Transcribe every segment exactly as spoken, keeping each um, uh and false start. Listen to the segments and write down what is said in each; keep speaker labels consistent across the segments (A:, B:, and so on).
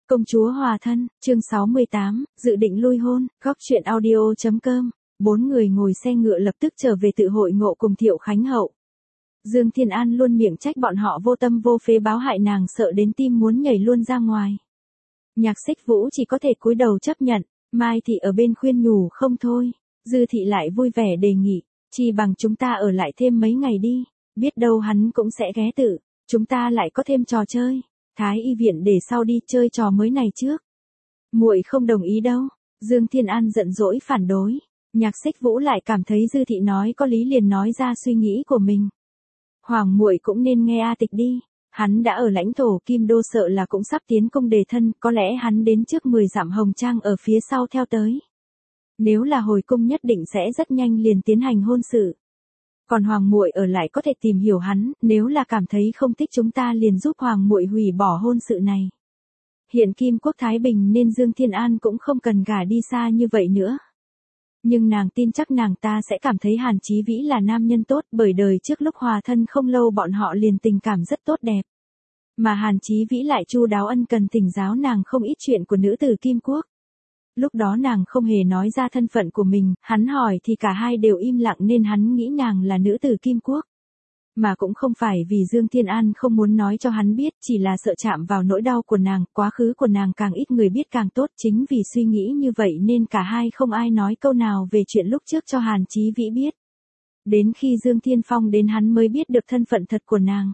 A: Công chúa hòa thân, chương sáu mươi tám, dự định lui hôn, góc truyện audio.com. Bốn người ngồi xe ngựa lập tức trở về tự hội ngộ cùng Thiệu Khánh Hậu. Dương Thiên An luôn miệng trách bọn họ vô tâm vô phế báo hại nàng, sợ đến tim muốn nhảy luôn ra ngoài. Nhạc Xích Vũ chỉ có thể cúi đầu chấp nhận, Mai Thị ở bên khuyên nhủ không thôi, Dư Thị lại vui vẻ đề nghị, chi bằng chúng ta ở lại thêm mấy ngày đi, biết đâu hắn cũng sẽ ghé tự, chúng ta lại có thêm trò chơi. Thái y viện để sau đi, chơi trò mới này trước. Muội không đồng ý đâu. Dương Thiên An giận dỗi phản đối. Nhạc Xích Vũ lại cảm thấy Dư Thị nói có lý, liền nói ra suy nghĩ của mình. Hoàng muội cũng nên nghe A Tịch đi. Hắn đã ở lãnh thổ Kim Đô, sợ là cũng sắp tiến cung đề thân, có lẽ hắn đến trước mười dặm hồng trang ở phía sau theo tới. Nếu là hồi cung nhất định sẽ rất nhanh liền tiến hành hôn sự. Còn Hoàng muội ở lại có thể tìm hiểu hắn, nếu là cảm thấy không thích chúng ta liền giúp Hoàng muội hủy bỏ hôn sự này. Hiện Kim Quốc thái bình nên Dương Thiên An cũng không cần gả đi xa như vậy nữa. Nhưng nàng tin chắc nàng ta sẽ cảm thấy Hàn Chí Vĩ là nam nhân tốt, bởi đời trước lúc hòa thân không lâu bọn họ liền tình cảm rất tốt đẹp. Mà Hàn Chí Vĩ lại chu đáo ân cần thỉnh giáo nàng không ít chuyện của nữ tử Kim Quốc. Lúc đó nàng không hề nói ra thân phận của mình, hắn hỏi thì cả hai đều im lặng nên hắn nghĩ nàng là nữ tử Kim Quốc. Mà cũng không phải vì Dương Thiên An không muốn nói cho hắn biết, chỉ là sợ chạm vào nỗi đau của nàng, quá khứ của nàng càng ít người biết càng tốt, chính vì suy nghĩ như vậy nên cả hai không ai nói câu nào về chuyện lúc trước cho Hàn Chí Vĩ biết. Đến khi Dương Thiên Phong đến hắn mới biết được thân phận thật của nàng.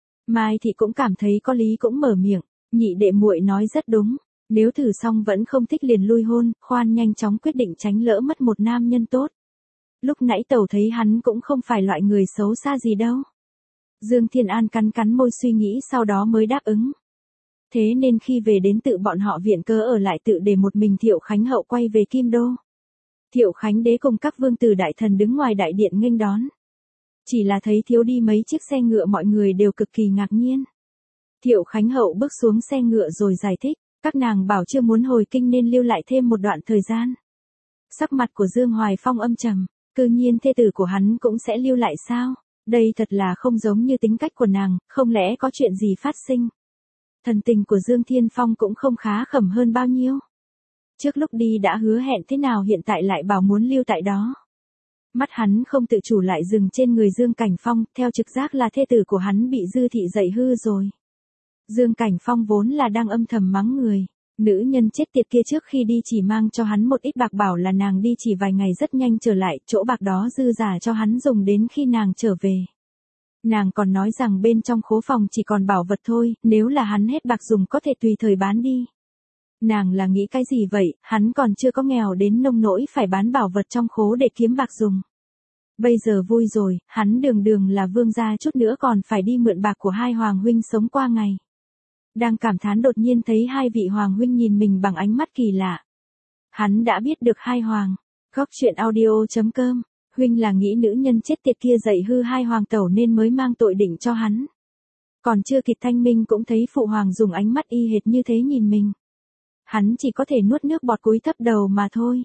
A: Mai Thị cũng cảm thấy có lý cũng mở miệng, nhị đệ muội nói rất đúng. Nếu thử xong vẫn không thích liền lui hôn, khoan nhanh chóng quyết định tránh lỡ mất một nam nhân tốt. Lúc nãy tẩu thấy hắn cũng không phải loại người xấu xa gì đâu. Dương Thiên An cắn cắn môi suy nghĩ sau đó mới đáp ứng. Thế nên khi về đến tự bọn họ viện cớ ở lại tự để một mình Thiệu Khánh Hậu quay về Kim Đô. Thiệu Khánh đế cùng các vương tử đại thần đứng ngoài đại điện nghênh đón. Chỉ là thấy thiếu đi mấy chiếc xe ngựa mọi người đều cực kỳ ngạc nhiên. Thiệu Khánh Hậu bước xuống xe ngựa rồi giải thích. Các nàng bảo chưa muốn hồi kinh nên lưu lại thêm một đoạn thời gian. Sắc mặt của Dương Hoài Phong âm trầm, cư nhiên thê tử của hắn cũng sẽ lưu lại sao? Đây thật là không giống như tính cách của nàng, không lẽ có chuyện gì phát sinh? Thần tình của Dương Thiên Phong cũng không khá khẩm hơn bao nhiêu. Trước lúc đi đã hứa hẹn thế nào hiện tại lại bảo muốn lưu tại đó. Mắt hắn không tự chủ lại dừng trên người Dương Cảnh Phong, theo trực giác là thê tử của hắn bị Dư Thị dạy hư rồi. Dương Cảnh Phong vốn là đang âm thầm mắng người, nữ nhân chết tiệt kia trước khi đi chỉ mang cho hắn một ít bạc bảo là nàng đi chỉ vài ngày rất nhanh trở lại, chỗ bạc đó dư giả cho hắn dùng đến khi nàng trở về. Nàng còn nói rằng bên trong khố phòng chỉ còn bảo vật thôi, nếu là hắn hết bạc dùng có thể tùy thời bán đi. Nàng là nghĩ cái gì vậy, hắn còn chưa có nghèo đến nông nỗi phải bán bảo vật trong khố để kiếm bạc dùng. Bây giờ vui rồi, hắn đường đường là vương gia chút nữa còn phải đi mượn bạc của hai hoàng huynh sống qua ngày. Đang cảm thán đột nhiên thấy hai vị hoàng huynh nhìn mình bằng ánh mắt kỳ lạ. Hắn đã biết được hai hoàng. Góc truyện audio.com. Huynh là nghĩ nữ nhân chết tiệt kia dạy hư hai hoàng tẩu nên mới mang tội định cho hắn. Còn chưa kịp thanh minh cũng thấy phụ hoàng dùng ánh mắt y hệt như thế nhìn mình. Hắn chỉ có thể nuốt nước bọt cúi thấp đầu mà thôi.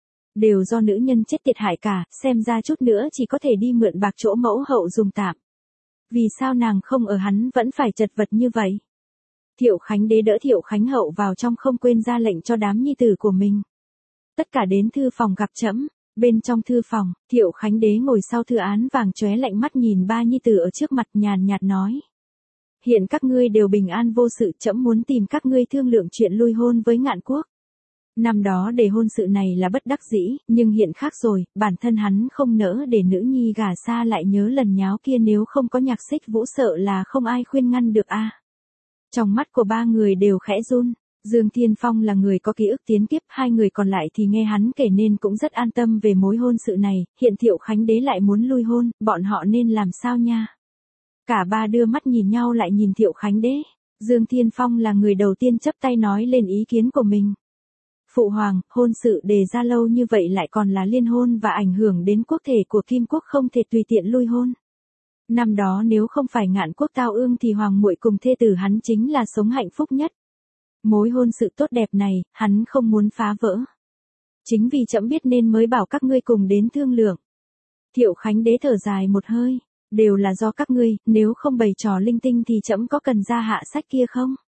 A: Đều do nữ nhân chết tiệt hại cả, xem ra chút nữa chỉ có thể đi mượn bạc chỗ mẫu hậu dùng tạm. Vì sao nàng không ở hắn vẫn phải chật vật như vậy? Thiệu Khánh đế đỡ Thiệu Khánh Hậu vào trong không quên ra lệnh cho đám nhi tử của mình. Tất cả đến thư phòng gặp trẫm. Bên trong thư phòng, Thiệu Khánh đế ngồi sau thư án vàng chóe lạnh mắt nhìn ba nhi tử ở trước mặt nhàn nhạt nói. Hiện các ngươi đều bình an vô sự, trẫm muốn tìm các ngươi thương lượng chuyện lui hôn với Ngạn Quốc. Năm đó để hôn sự này là bất đắc dĩ, nhưng hiện khác rồi, bản thân hắn không nỡ để nữ nhi gả xa lại nhớ lần nháo kia, nếu không có Nhạc Xích Vũ sợ là không ai khuyên ngăn được a. À. Trong mắt của ba người đều khẽ run, Dương Thiên Phong là người có ký ức tiến kiếp, hai người còn lại thì nghe hắn kể nên cũng rất an tâm về mối hôn sự này, hiện Thiệu Khánh đế lại muốn lui hôn, bọn họ nên làm sao nha? Cả ba đưa mắt nhìn nhau lại nhìn Thiệu Khánh đế, Dương Thiên Phong là người đầu tiên chấp tay nói lên ý kiến của mình. Phụ hoàng, hôn sự đề ra lâu như vậy lại còn là liên hôn và ảnh hưởng đến quốc thể của Kim Quốc, không thể tùy tiện lui hôn. Năm đó nếu không phải Ngạn Quốc tao ương thì hoàng muội cùng thê tử hắn chính là sống hạnh phúc nhất. Mối hôn sự tốt đẹp này, hắn không muốn phá vỡ. Chính vì trẫm biết nên mới bảo các ngươi cùng đến thương lượng. Thiệu Khánh đế thở dài một hơi, đều là do các ngươi, nếu không bày trò linh tinh thì trẫm có cần ra hạ sách kia không?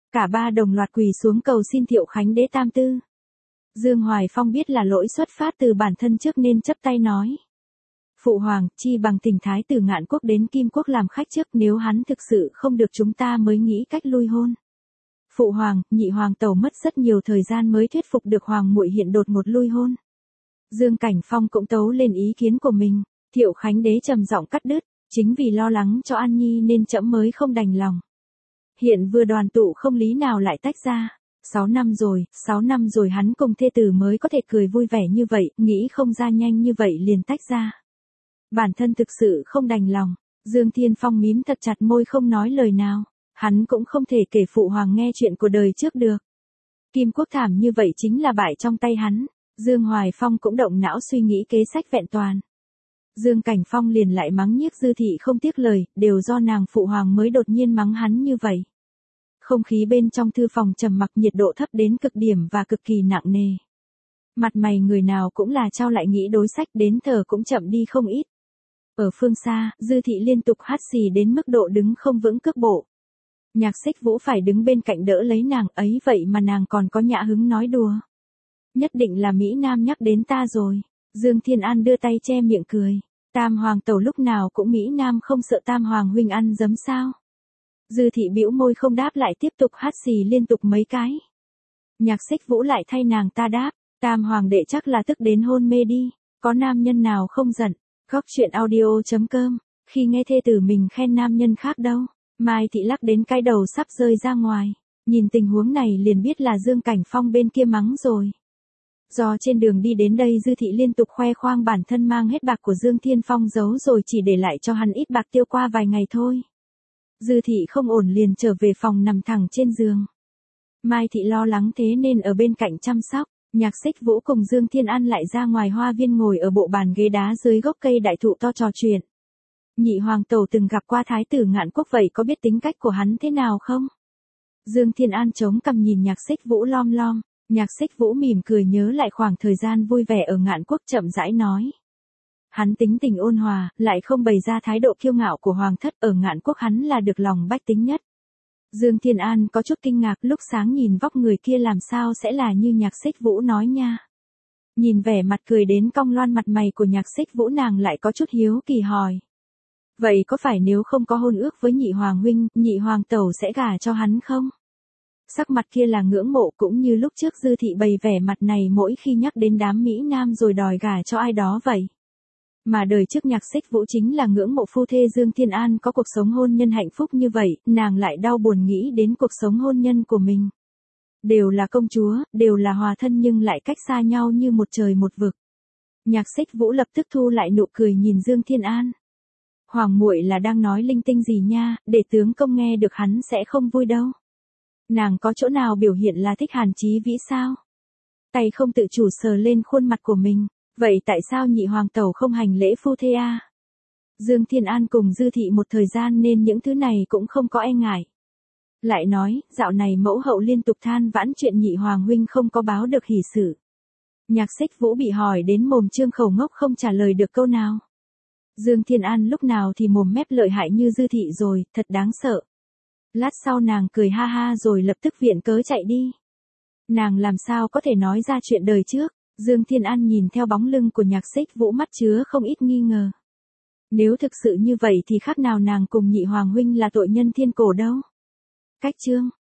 A: Cả ba đồng loạt quỳ xuống cầu xin Thiệu Khánh Đế tam tư. Dương Hoài Phong biết là lỗi xuất phát từ bản thân trước nên chấp tay nói. Phụ hoàng, chi bằng tình thái tử Ngạn Quốc đến Kim Quốc làm khách trước, nếu hắn thực sự không được chúng ta mới nghĩ cách lui hôn. Phụ hoàng, nhị hoàng tẩu mất rất nhiều thời gian mới thuyết phục được hoàng muội hiện đột ngột lui hôn. Dương Cảnh Phong cũng tấu lên ý kiến của mình. Thiệu Khánh Đế trầm giọng cắt đứt, chính vì lo lắng cho An Nhi nên trẫm mới không đành lòng. Hiện vừa đoàn tụ không lý nào lại tách ra. Sáu năm rồi, sáu năm rồi hắn cùng thê tử mới có thể cười vui vẻ như vậy, nghĩ không ra nhanh như vậy liền tách ra. Bản thân thực sự không đành lòng. Dương Thiên Phong mím thật chặt môi không nói lời nào. Hắn cũng không thể kể phụ hoàng nghe chuyện của đời trước được. Kim Quốc thảm như vậy chính là bại trong tay hắn. Dương Hoài Phong cũng động não suy nghĩ kế sách vẹn toàn. Dương Cảnh Phong liền lại mắng nhiếc Dư Thị không tiếc lời, đều do nàng phụ hoàng mới đột nhiên mắng hắn như vậy. Không khí bên trong thư phòng trầm mặc, nhiệt độ thấp đến cực điểm và cực kỳ nặng nề. Mặt mày người nào cũng là trao lại nghĩ đối sách, đến thở cũng chậm đi không ít. Ở phương xa, Dư Thị liên tục hắt xì đến mức độ đứng không vững cước bộ. Nhạc Xích Vũ phải đứng bên cạnh đỡ lấy nàng, ấy vậy mà nàng còn có nhã hứng nói đùa. Nhất định là Mỹ Nam nhắc đến ta rồi. Dương Thiên An đưa tay che miệng cười. Tam hoàng tẩu lúc nào cũng Mỹ Nam, không sợ tam hoàng huynh ăn giấm sao? Dư Thị bĩu môi không đáp lại, tiếp tục hắt xì liên tục mấy cái. Nhạc Xích Vũ lại thay nàng ta đáp, tam hoàng đệ chắc là tức đến hôn mê đi, có nam nhân nào không giận. Góc truyện audio chấm com, khi nghe thê tử mình khen nam nhân khác đâu, Mai Thị lắc đến cái đầu sắp rơi ra ngoài, nhìn tình huống này liền biết là Dương Cảnh Phong bên kia mắng rồi. Do trên đường đi đến đây Dư Thị liên tục khoe khoang bản thân mang hết bạc của Dương Thiên Phong giấu rồi chỉ để lại cho hắn ít bạc tiêu qua vài ngày thôi. Dư Thị không ổn liền trở về phòng nằm thẳng trên giường. Mai Thị lo lắng thế nên ở bên cạnh chăm sóc. Nhạc Xích Vũ cùng Dương Thiên An lại ra ngoài hoa viên ngồi ở bộ bàn ghế đá dưới gốc cây đại thụ to trò chuyện. Nhị hoàng tẩu từng gặp qua thái tử Ngạn Quốc, vậy có biết tính cách của hắn thế nào không? Dương Thiên An chống cằm nhìn Nhạc Xích Vũ lom lom. Nhạc Xích Vũ mỉm cười nhớ lại khoảng thời gian vui vẻ ở Ngạn Quốc, chậm rãi nói. Hắn tính tình ôn hòa, lại không bày ra thái độ kiêu ngạo của hoàng thất, ở Ngạn Quốc hắn là được lòng bách tính nhất. Dương Thiên An có chút kinh ngạc, lúc sáng nhìn vóc người kia làm sao sẽ là như Nhạc Xích Vũ nói nha. Nhìn vẻ mặt cười đến cong loan mặt mày của Nhạc Xích Vũ, nàng lại có chút hiếu kỳ hỏi. Vậy có phải nếu không có hôn ước với nhị hoàng huynh, nhị hoàng tẩu sẽ gả cho hắn không? Sắc mặt kia là ngưỡng mộ, cũng như lúc trước Dư Thị bày vẻ mặt này mỗi khi nhắc đến đám Mỹ Nam rồi đòi gả cho ai đó vậy. Mà đời trước Nhạc Xích Vũ chính là ngưỡng mộ phu thê Dương Thiên An có cuộc sống hôn nhân hạnh phúc như vậy, nàng lại đau buồn nghĩ đến cuộc sống hôn nhân của mình. Đều là công chúa, đều là hòa thân nhưng lại cách xa nhau như một trời một vực. Nhạc Xích Vũ lập tức thu lại nụ cười nhìn Dương Thiên An. Hoàng muội là đang nói linh tinh gì nha, để tướng công nghe được hắn sẽ không vui đâu. Nàng có chỗ nào biểu hiện là thích Hàn Chí Vĩ sao? Tay không tự chủ sờ lên khuôn mặt của mình. Vậy tại sao nhị hoàng tẩu không hành lễ phu thê a? Dương Thiên An cùng Dư Thị một thời gian nên những thứ này cũng không có e ngại. Lại nói, dạo này mẫu hậu liên tục than vãn chuyện nhị hoàng huynh không có báo được hỷ sự. Nhạc Xích Vũ bị hỏi đến mồm trương khẩu ngốc không trả lời được câu nào. Dương Thiên An lúc nào thì mồm mép lợi hại như Dư Thị rồi, thật đáng sợ. Lát sau nàng cười ha ha rồi lập tức viện cớ chạy đi. Nàng làm sao có thể nói ra chuyện đời trước. Dương Thiên An nhìn theo bóng lưng của Nhạc Xích Vũ, mắt chứa không ít nghi ngờ. Nếu thực sự như vậy thì khác nào nàng cùng nhị hoàng huynh là tội nhân thiên cổ đâu. Cách chương